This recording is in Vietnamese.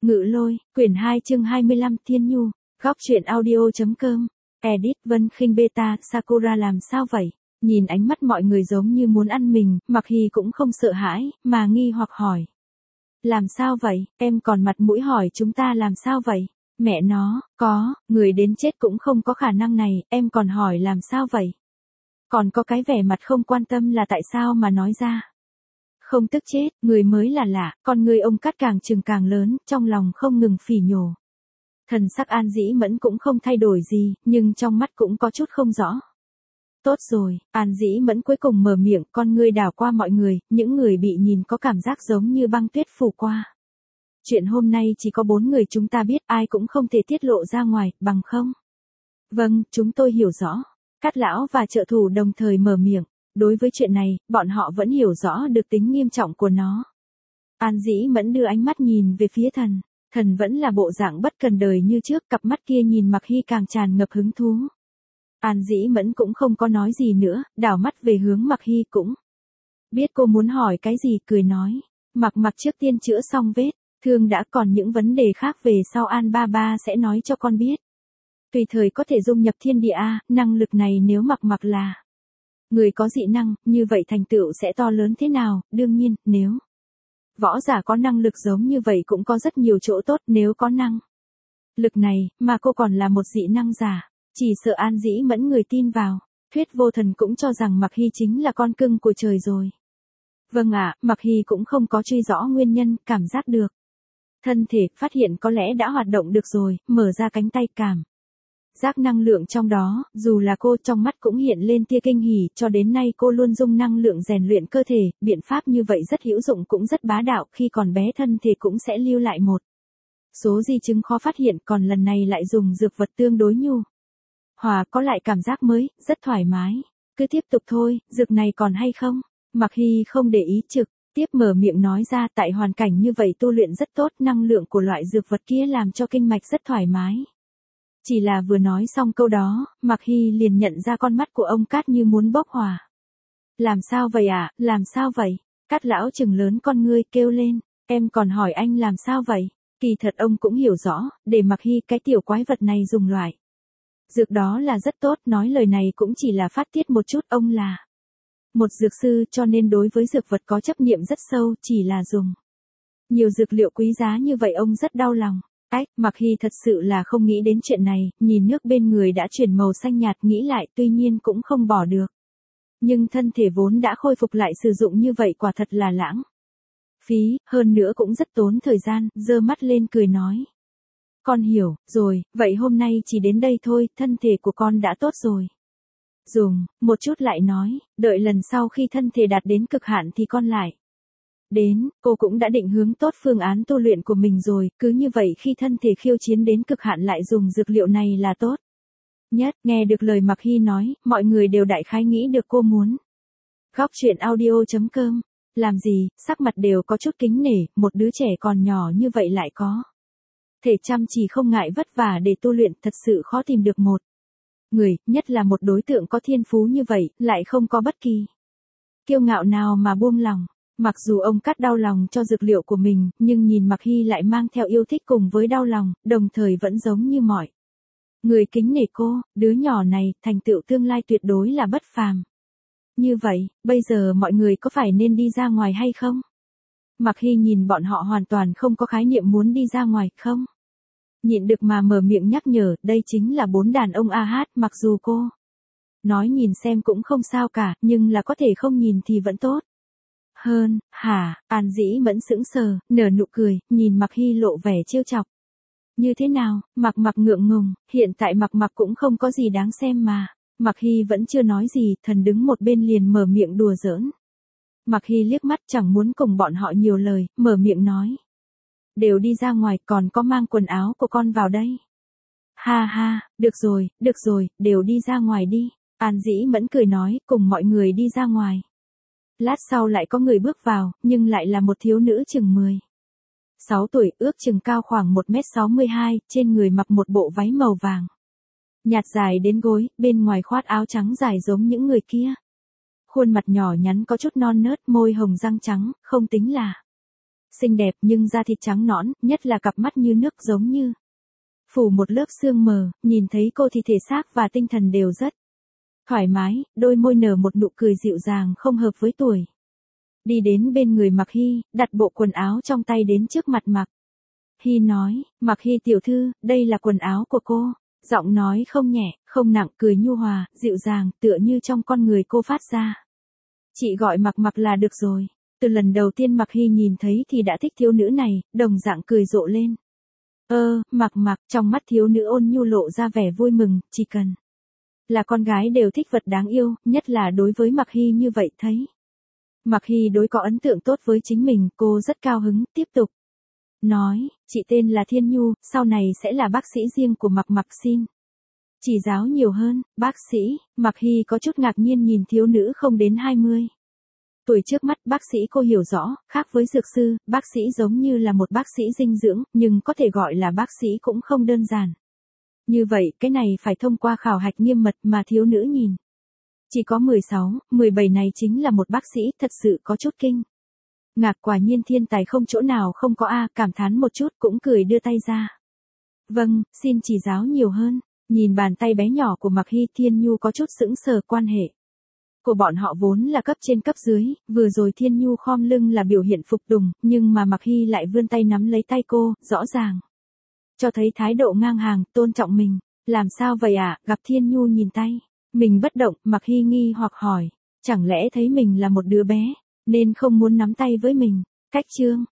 Ngự Lôi, quyển 2 chương 25 Thiên Nhu, góc truyện audio.com, edit Vân Khinh Beta, Sakura làm sao vậy? Nhìn ánh mắt mọi người giống như muốn ăn mình, Mặc Hy cũng không sợ hãi, mà nghi hoặc hỏi. Làm sao vậy, em còn mặt mũi hỏi chúng ta làm sao vậy? Mẹ nó, người đến chết cũng không có khả năng này, em còn hỏi làm sao vậy? Còn có cái vẻ mặt không quan tâm là tại sao mà nói ra. Không tức chết, người mới là lạ, con người ông Cát càng trừng càng lớn, trong lòng không ngừng phỉ nhổ. Thần sắc An Dĩ Mẫn cũng không thay đổi gì, nhưng trong mắt cũng có chút không rõ. Tốt rồi, An Dĩ Mẫn cuối cùng mở miệng, con ngươi đảo qua mọi người, những người bị nhìn có cảm giác giống như băng tuyết phủ qua. Chuyện hôm nay chỉ có 4 người chúng ta biết, ai cũng không thể tiết lộ ra ngoài, bằng không? Vâng, chúng tôi hiểu rõ. Cát lão và trợ thủ đồng thời mở miệng. Đối với chuyện này, bọn họ vẫn hiểu rõ được tính nghiêm trọng của nó. An Dĩ Mẫn đưa ánh mắt nhìn về phía thần. Thần vẫn là bộ dạng bất cần đời như trước, cặp mắt kia nhìn Mặc Hy càng tràn ngập hứng thú. An Dĩ Mẫn cũng không có nói gì nữa, đảo mắt về hướng Mặc Hy cũng. Biết cô muốn hỏi cái gì, cười nói. Mặc trước tiên chữa xong vết thương đã, còn những vấn đề khác về sau An ba ba sẽ nói cho con biết. Tùy thời có thể dung nhập thiên địa, năng lực này nếu Mặc là người có dị năng, như vậy thành tựu sẽ to lớn thế nào? Đương nhiên, nếu võ giả có năng lực giống như vậy cũng có rất nhiều chỗ tốt, nếu có năng lực này, mà cô còn là một dị năng giả, chỉ sợ An Dĩ Mẫn người tin vào. Thuyết Vô Thần cũng cho rằng Mặc Hy chính là con cưng của trời rồi. Vâng ạ, Mặc Hy cũng không có truy rõ nguyên nhân, cảm giác được. Thân thể, phát hiện có lẽ đã hoạt động được rồi, mở ra cánh tay cảm. Giác năng lượng trong đó, dù là cô trong mắt cũng hiện lên tia kinh hỉ, cho đến nay cô luôn dùng năng lượng rèn luyện cơ thể, biện pháp như vậy rất hữu dụng cũng rất bá đạo, khi còn bé thân thể cũng sẽ lưu lại một số di chứng khó phát hiện, còn lần này lại dùng dược vật tương đối nhu hòa, có lại cảm giác mới, rất thoải mái. Cứ tiếp tục thôi, dược này còn hay không? Mặc Hy không để ý, trực tiếp mở miệng nói ra, tại hoàn cảnh như vậy tu luyện rất tốt, năng lượng của loại dược vật kia làm cho kinh mạch rất thoải mái. Chỉ là vừa nói xong câu đó, Mặc Hy liền nhận ra con mắt của ông Cát như muốn bốc hỏa. Làm sao vậy ạ, làm sao vậy? Cát lão trừng lớn con ngươi kêu lên, em còn hỏi anh làm sao vậy? Kỳ thật ông cũng hiểu rõ, để Mặc Hy cái tiểu quái vật này dùng loại dược đó là rất tốt, nói lời này cũng chỉ là phát tiết một chút, ông là một dược sư cho nên đối với dược vật có chấp niệm rất sâu, chỉ là dùng nhiều dược liệu quý giá như vậy ông rất đau lòng. Mặc Hy thật sự là không nghĩ đến chuyện này, nhìn nước bên người đã chuyển màu xanh nhạt, nghĩ lại tuy nhiên cũng không bỏ được. Nhưng thân thể vốn đã khôi phục lại sử dụng như vậy quả thật là lãng phí, hơn nữa cũng rất tốn thời gian, giơ mắt lên cười nói. Con hiểu, rồi, vậy hôm nay chỉ đến đây thôi, thân thể của con đã tốt rồi. Dùng, một chút lại nói, đợi lần sau khi thân thể đạt đến cực hạn thì con lại đến, cô cũng đã định hướng tốt phương án tu luyện của mình rồi, cứ như vậy khi thân thể khiêu chiến đến cực hạn lại dùng dược liệu này là tốt nhất. Nghe được lời Mặc Hy nói, mọi người đều đại khái nghĩ được cô muốn. Góc truyện audio.com, làm gì, sắc mặt đều có chút kính nể, một đứa trẻ còn nhỏ như vậy lại có thể chăm chỉ không ngại vất vả để tu luyện, thật sự khó tìm được một người, nhất là một đối tượng có thiên phú như vậy, lại không có bất kỳ kiêu ngạo nào mà buông lòng. Mặc dù ông Cát đau lòng cho dược liệu của mình, nhưng nhìn Mặc Hy lại mang theo yêu thích cùng với đau lòng, đồng thời vẫn giống như mọi người kính nể cô, đứa nhỏ này, thành tựu tương lai tuyệt đối là bất phàm. Như vậy, bây giờ mọi người có phải nên đi ra ngoài hay không? Mặc Hy nhìn bọn họ hoàn toàn không có khái niệm muốn đi ra ngoài, không? Nhịn được mà mở miệng nhắc nhở, đây chính là 4 đàn ông hát, mặc dù cô nói nhìn xem cũng không sao cả, nhưng là có thể không nhìn thì vẫn tốt hơn. Hả? An Dĩ Mẫn sững sờ, nở nụ cười, nhìn Mặc Hy lộ vẻ trêu chọc. Như thế nào? Mặc ngượng ngùng, hiện tại Mặc cũng không có gì đáng xem mà. Mặc Hy vẫn chưa nói gì, thần đứng một bên liền mở miệng đùa giỡn. Mặc Hy liếc mắt chẳng muốn cùng bọn họ nhiều lời, mở miệng nói. Đều đi ra ngoài, còn có mang quần áo của con vào đây. Ha ha, được rồi, đều đi ra ngoài đi. An Dĩ Mẫn cười nói, cùng mọi người đi ra ngoài. Lát sau lại có người bước vào, nhưng lại là một thiếu nữ chừng 16 tuổi, ước chừng cao khoảng 1m62, trên người mặc một bộ váy màu vàng nhạt dài đến gối, bên ngoài khoác áo trắng dài giống những người kia. Khuôn mặt nhỏ nhắn có chút non nớt, môi hồng răng trắng, không tính là xinh đẹp nhưng da thịt trắng nõn, nhất là cặp mắt như nước giống như phủ một lớp sương mờ, nhìn thấy cô thì thể xác và tinh thần đều rất thoải mái, đôi môi nở một nụ cười dịu dàng không hợp với tuổi. Đi đến bên người Mạc Hy, đặt bộ quần áo trong tay đến trước mặt Mạc Hy nói, Mạc Hy tiểu thư, đây là quần áo của cô. Giọng nói không nhẹ, không nặng, cười nhu hòa, dịu dàng, tựa như trong con người cô phát ra. Chị gọi Mạc là được rồi. Từ lần đầu tiên Mạc Hy nhìn thấy thì đã thích thiếu nữ này, đồng dạng cười rộ lên. Mạc, trong mắt thiếu nữ ôn nhu lộ ra vẻ vui mừng, chỉ cần là con gái đều thích vật đáng yêu, nhất là đối với Mạc Hy như vậy thấy. Mạc Hy đối có ấn tượng tốt với chính mình, cô rất cao hứng, tiếp tục. Nói, chị tên là Thiên Nhu, sau này sẽ là bác sĩ riêng của Mạc xin. Chỉ giáo nhiều hơn, bác sĩ, Mạc Hy có chút ngạc nhiên nhìn thiếu nữ không đến 20. Tuổi trước mắt bác sĩ cô hiểu rõ, khác với dược sư, bác sĩ giống như là một bác sĩ dinh dưỡng, nhưng có thể gọi là bác sĩ cũng không đơn giản. Như vậy, cái này phải thông qua khảo hạch nghiêm mật mà thiếu nữ nhìn. Chỉ có 16, 17 này chính là một bác sĩ, thật sự có chút kinh. Ngạc quả nhiên thiên tài không chỗ nào không có a, cảm thán một chút cũng cười đưa tay ra. Vâng, xin chỉ giáo nhiều hơn. Nhìn bàn tay bé nhỏ của Mạc Hy, Thiên Nhu có chút sững sờ, quan hệ của bọn họ vốn là cấp trên cấp dưới, vừa rồi Thiên Nhu khom lưng là biểu hiện phục tùng, nhưng mà Mạc Hy lại vươn tay nắm lấy tay cô, rõ ràng cho thấy thái độ ngang hàng, tôn trọng mình. Làm sao vậy ạ? Gặp Thiên Nhu nhìn tay mình bất động, Mạc Hy nghi hoặc hỏi, chẳng lẽ thấy mình là một đứa bé, nên không muốn nắm tay với mình. Cách chương